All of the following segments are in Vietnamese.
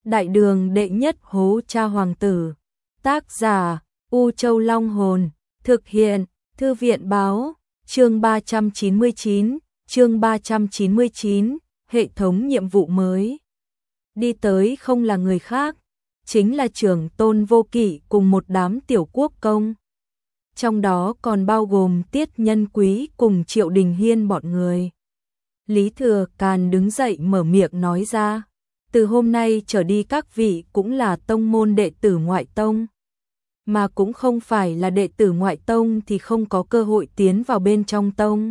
Đại đường đệ nhất hố cha hoàng tử. Tác giả U Châu Long Hồn. Thực hiện Thư viện Báo. Chương 399, hệ thống nhiệm vụ mới. Đi tới không là người khác, chính là Trưởng Tôn Vô Kỵ cùng một đám tiểu quốc công. Trong đó còn bao gồm Tiết Nhân Quý cùng Triệu Đình Hiên bọn người. Lý Thừa Càn đứng dậy mở miệng nói ra, từ hôm nay trở đi các vị cũng là tông môn đệ tử ngoại tông. Mà cũng không phải là đệ tử ngoại tông thì không có cơ hội tiến vào bên trong tông.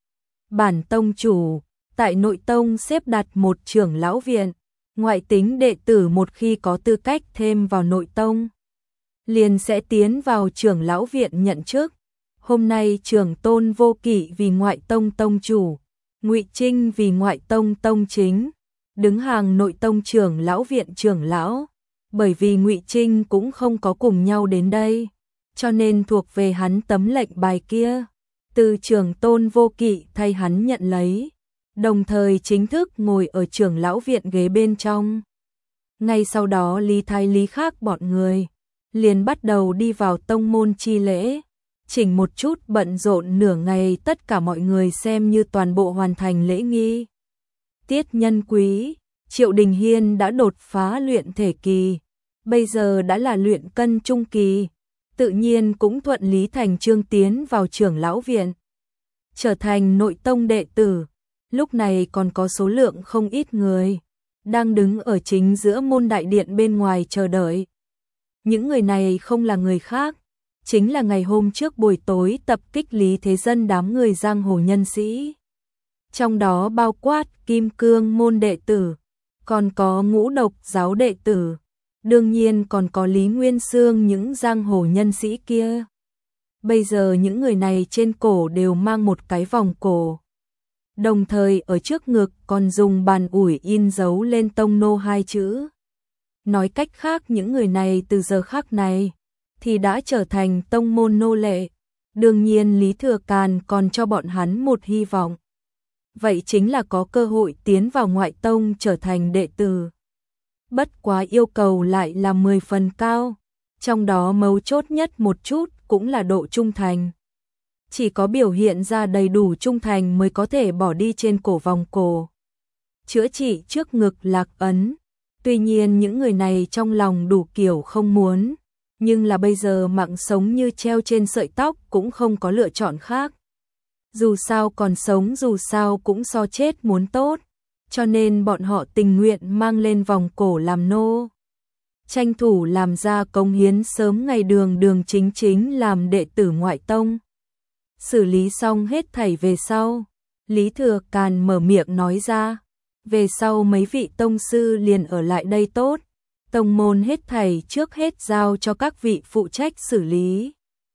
Bản tông chủ, tại nội tông xếp đặt một trưởng lão viện, ngoại tính đệ tử một khi có tư cách thêm vào nội tông, liền sẽ tiến vào trưởng lão viện nhận chức. Hôm nay Trưởng Tôn Vô Kỵ vì ngoại tông tông chủ, Ngụy Trinh vì ngoại tông tông chính, đứng hàng nội tông trưởng lão viện trưởng lão. Bởi vì Ngụy Trinh cũng không có cùng nhau đến đây, cho nên thuộc về hắn tấm lệnh bài kia, từ Trưởng Tôn Vô Kỵ thay hắn nhận lấy, đồng thời chính thức ngồi ở trưởng lão viện ghế bên trong. Ngay sau đó Lý Thái Lý khác bọn người liền bắt đầu đi vào tông môn chi lễ, chỉnh một chút bận rộn nửa ngày, tất cả mọi người xem như toàn bộ hoàn thành lễ nghi. Tiết Nhân Quý, Triệu Đình Hiên đã đột phá luyện thể kỳ, bây giờ đã là luyện cân trung kỳ, tự nhiên cũng thuận lý thành chương tiến vào trưởng lão viện, trở thành nội tông đệ tử. Lúc này còn có số lượng không ít người đang đứng ở chính giữa môn đại điện bên ngoài chờ đợi. Những người này không là người khác, chính là ngày hôm trước buổi tối tập kích Lý Thế Dân đám người giang hồ nhân sĩ. Trong đó bao quát Kim Cương môn đệ tử, còn có Ngũ Độc giáo đệ tử, đương nhiên còn có Lý Nguyên Xương những giang hồ nhân sĩ kia. Bây giờ những người này trên cổ đều mang một cái vòng cổ, đồng thời ở trước ngực còn dùng bàn ủi in dấu lên tông nô hai chữ. Nói cách khác, những người này từ giờ khắc này thì đã trở thành tông môn nô lệ. Đương nhiên Lý Thừa Càn còn cho bọn hắn một hy vọng, vậy chính là có cơ hội tiến vào ngoại tông trở thành đệ tử. Bất quá yêu cầu lại là 10 phần cao, trong đó mấu chốt nhất một chút cũng là độ trung thành. Chỉ có biểu hiện ra đầy đủ trung thành mới có thể bỏ đi trên cổ vòng cổ, chữa trị trước ngực lạc ấn. Tuy nhiên những người này trong lòng đủ kiểu không muốn, nhưng là bây giờ mạng sống như treo trên sợi tóc, cũng không có lựa chọn khác. Dù sao còn sống dù sao cũng so chết muốn tốt, cho nên bọn họ tình nguyện mang lên vòng cổ làm nô, tranh thủ làm ra công hiến sớm ngày đường chính làm đệ tử ngoại tông. Xử lý xong hết thảy về sau, Lý Thừa Càn mở miệng nói ra, về sau mấy vị tông sư liền ở lại đây tốt, tông môn hết thảy trước hết giao cho các vị phụ trách xử lý.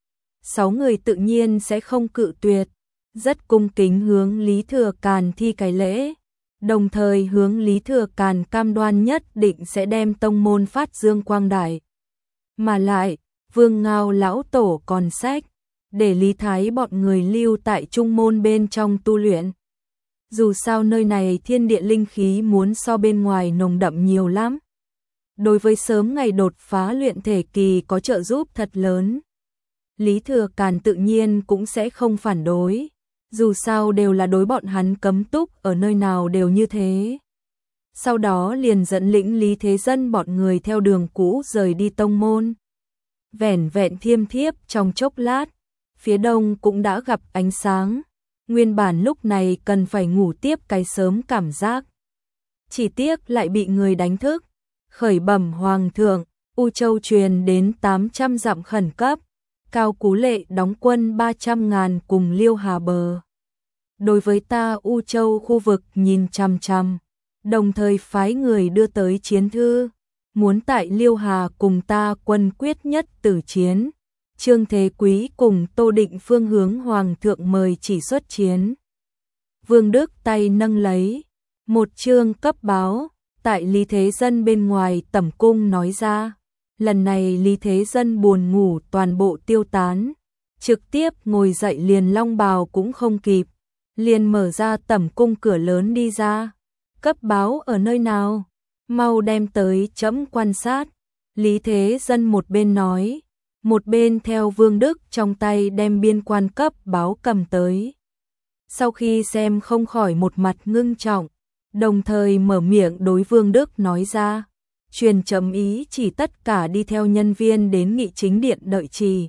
6 người tự nhiên sẽ không cự tuyệt, rất cung kính hướng Lý Thừa Càn thi cái lễ, đồng thời hướng Lý Thừa Càn cam đoan nhất định sẽ đem tông môn phát dương quang đại. Mà lại, Vương Ngao lão tổ còn sách để Lý Thái bọn người lưu tại trung môn bên trong tu luyện. Dù sao nơi này thiên địa linh khí muốn so bên ngoài nồng đậm nhiều lắm, đối với sớm ngày đột phá luyện thể kỳ có trợ giúp thật lớn. Lý Thừa Càn tự nhiên cũng sẽ không phản đối, dù sao đều là đối bọn hắn cấm túc ở nơi nào đều như thế. Sau đó liền dẫn lĩnh Lý Thế Dân bọn người theo đường cũ rời đi tông môn. Vẻn vẹn thiêm thiếp trong chốc lát, phía đông cũng đã gặp ánh sáng. Nguyên bản lúc này cần phải ngủ tiếp cái sớm cảm giác, chỉ tiếc lại bị người đánh thức. Khởi bẩm hoàng thượng, U Châu truyền đến 800 dặm khẩn cấp, Cao Cú Lệ đóng quân 300.000 cùng Liêu Hà bờ. Đối với ta U Châu khu vực nhìn chằm chằm, đồng thời phái người đưa tới chiến thư, muốn tại Liêu Hà cùng ta quân quyết nhất tử chiến. Trương Thế Quý cùng Tô Định Phương hướng hoàng thượng mời chỉ xuất chiến. Vương Đức tay nâng lấy một chương cấp báo, tại Lý Thế Dân bên ngoài tẩm cung nói ra. Lần này Lý Thế Dân buồn ngủ toàn bộ tiêu tán, trực tiếp ngồi dậy liền long bào cũng không kịp, liền mở ra tẩm cung cửa lớn đi ra. Cấp báo ở nơi nào? mau đem tới trẫm quan sát. Lý Thế Dân một bên nói, một bên theo Vương Đức trong tay đem biên quan cấp báo cầm tới. Sau khi xem không khỏi một mặt ngưng trọng, đồng thời mở miệng đối Vương Đức nói ra, truyền chấm ý chỉ tất cả đi theo nhân viên đến nghị chính điện đợi trì.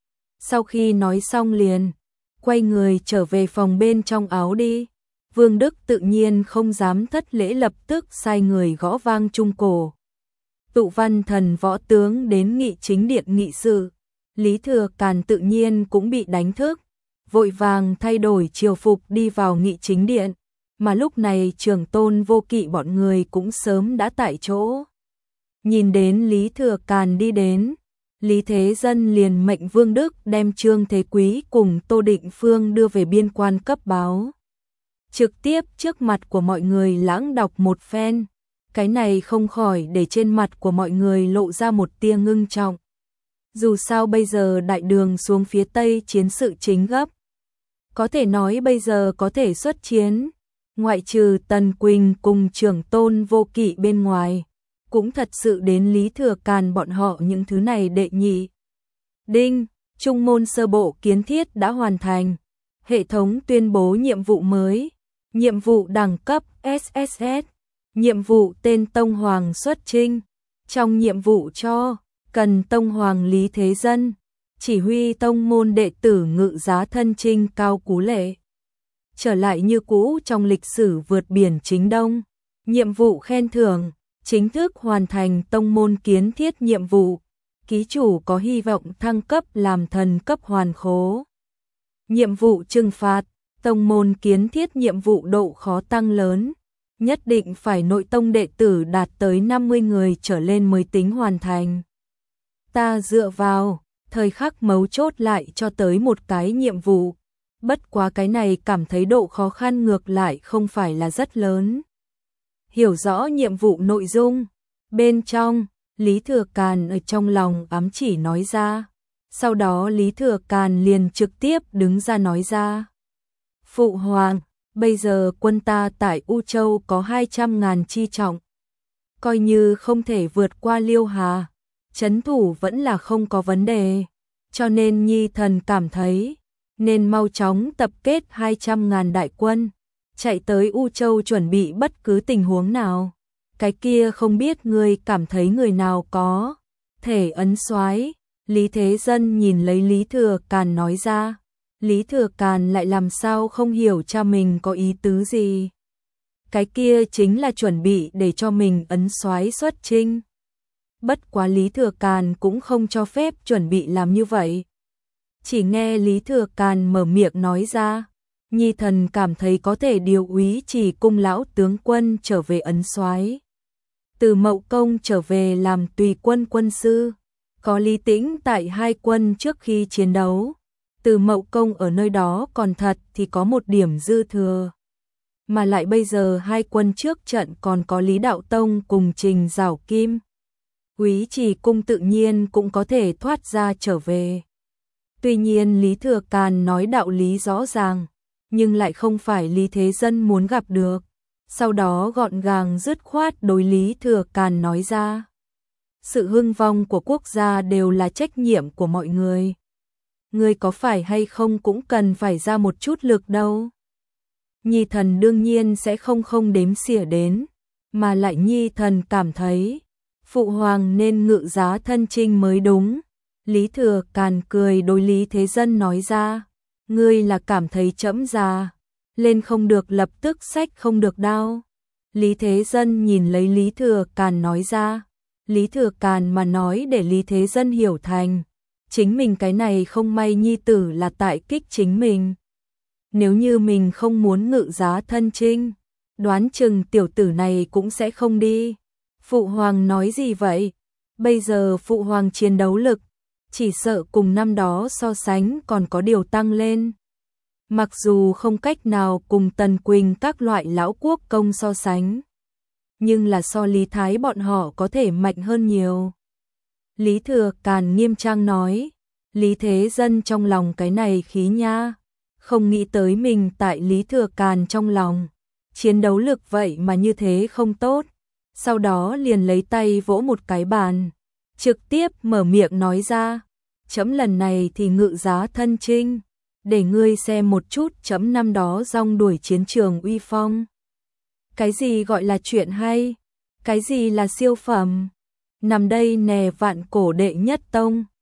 Sau khi nói xong liền, quay người trở về phòng bên trong áo đi. Vương Đức tự nhiên không dám thất lễ, lập tức sai người gõ vang trung cổ. Tụ Văn Thần võ tướng đến nghị chính điện nghị sự. Lý Thừa Càn tự nhiên cũng bị đánh thức, vội vàng thay đổi triều phục đi vào nghị chính điện, mà lúc này Trưởng Tôn Vô Kỵ bọn người cũng sớm đã tại chỗ. Nhìn đến Lý Thừa Càn đi đến, Lý Thế Dân liền mệnh Vương Đức đem Trương Thế Quý cùng Tô Định Phương đưa về biên quan cấp báo. Trực tiếp trước mặt của mọi người lãng đọc một phen, cái này không khỏi để trên mặt của mọi người lộ ra một tia ngưng trọng. Dù sao bây giờ đại đường xuống phía Tây chiến sự chính gấp. Có thể nói bây giờ có thể xuất chiến, ngoại trừ Tần Quỳnh cùng Trưởng Tôn Vô Kỵ bên ngoài, cũng thật sự đến Lý Thừa Càn bọn họ những thứ này đệ nhị. Đinh, trung môn sơ bộ kiến thiết đã hoàn thành. Hệ thống tuyên bố nhiệm vụ mới. Nhiệm vụ đẳng cấp SSS. Nhiệm vụ tên Tông Hoàng xuất chinh. Trong nhiệm vụ cho, cần Tông Hoàng Lý Thế Dân, chỉ huy tông môn đệ tử ngự giá thân chinh Cao Cú Lệ. Trở lại như cũ trong lịch sử vượt biển chính đông. Nhiệm vụ khen thưởng, chính thức hoàn thành tông môn kiến thiết nhiệm vụ. Ký chủ có hy vọng thăng cấp làm thần cấp hoàn khố. Nhiệm vụ trừng phạt, tông môn kiến thiết nhiệm vụ độ khó tăng lớn. Nhất định phải nội tông đệ tử đạt tới 50 người trở lên mới tính hoàn thành. Ta dựa vào, thời khắc mấu chốt lại cho tới một cái nhiệm vụ. Bất quá cái này cảm thấy độ khó khăn ngược lại không phải là rất lớn. Hiểu rõ nhiệm vụ nội dung, bên trong, Lý Thừa Càn ở trong lòng ám chỉ nói ra. Sau đó Lý Thừa Càn liền trực tiếp đứng ra nói ra. Phụ Hoàng, bây giờ quân ta tại U Châu có 200.000 chi trọng. Coi như không thể vượt qua Liêu Hà, trấn thủ vẫn là không có vấn đề. Cho nên Nhi thần cảm thấy, nên mau chóng tập kết 200.000 đại quân, chạy tới U Châu chuẩn bị bất cứ tình huống nào. Cái kia không biết ngươi cảm thấy người nào có thể ấn soái. Lý Thế Dân nhìn lấy Lý Thừa Càn nói ra. Lý Thừa Càn lại làm sao không hiểu cha mình có ý tứ gì. Cái kia chính là chuẩn bị để cho mình ấn soái xuất chinh. Bất quá Lý Thừa Càn cũng không cho phép chuẩn bị làm như vậy. Chỉ nghe Lý Thừa Càn mở miệng nói ra, Nhi thần cảm thấy có thể điều úy chỉ cung lão tướng quân trở về ấn soái. Từ Mậu Công trở về làm tùy quân quân sư, có Lý Tĩnh tại hai quân trước khi chiến đấu. Từ Mậu Công ở nơi đó còn thật thì có một điểm dư thừa. Mà lại bây giờ hai quân trước trận còn có Lý Đạo Tông cùng Trình Giảo Kim. Úy Trì Cung tự nhiên cũng có thể thoát ra trở về. Tuy nhiên Lý Thừa Càn nói đạo lý rõ ràng, nhưng lại không phải Lý Thế Dân muốn gặp được. Sau đó gọn gàng dứt khoát đối Lý Thừa Càn nói ra. Sự hưng vong của quốc gia đều là trách nhiệm của mọi người. Ngươi có phải hay không cũng cần phải ra một chút lực đâu. Nhi thần đương nhiên sẽ không đếm xỉa đến, mà lại Nhi thần cảm thấy Phụ Hoàng nên ngự giá thân chinh mới đúng. Lý Thừa Càn cười đối Lý Thế Dân nói ra. Ngươi là cảm thấy trẫm già, lên không được lập tức xách không được đao. Lý Thế Dân nhìn lấy Lý Thừa Càn nói ra. Lý Thừa Càn mà nói để Lý Thế Dân hiểu thành, chính mình cái này không may nhi tử là tại kích chính mình. Nếu như mình không muốn ngự giá thân chinh, đoán chừng tiểu tử này cũng sẽ không đi. Phụ Hoàng nói gì vậy? Bây giờ Phụ Hoàng chiến đấu lực, chỉ sợ cùng năm đó so sánh còn có điều tăng lên. Mặc dù không cách nào cùng Tần Quỳnh các loại lão quốc công so sánh, nhưng là so Lý Thái bọn họ có thể mạnh hơn nhiều. Lý Thừa Càn nghiêm trang nói. Lý Thế Dân trong lòng cái này khí nha, không nghĩ tới mình tại Lý Thừa Càn trong lòng chiến đấu lực vậy mà như thế không tốt. sau đó liền lấy tay vỗ một cái bàn, trực tiếp mở miệng nói ra, chấm lần này thì ngự giá thân trinh, để ngươi xem một chút chấm năm đó rong đuổi chiến trường uy phong. Cái gì gọi là chuyện hay? Cái gì là siêu phẩm? Nằm đây nè vạn cổ đệ nhất tông.